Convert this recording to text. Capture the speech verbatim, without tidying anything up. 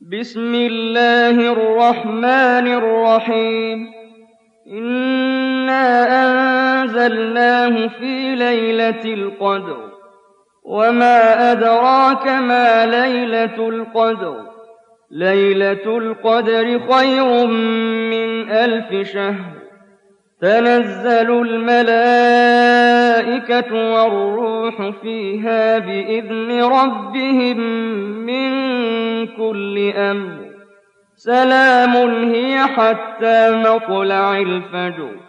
بسم الله الرحمن الرحيم إنا أنزلناه في ليلة القدر وما أدراك ما ليلة القدر ليلة القدر خير من ألف شهر تنزل الملائكة والروح فيها بإذن ربهم من كل أمر سلام هي حتى مطلع الفجر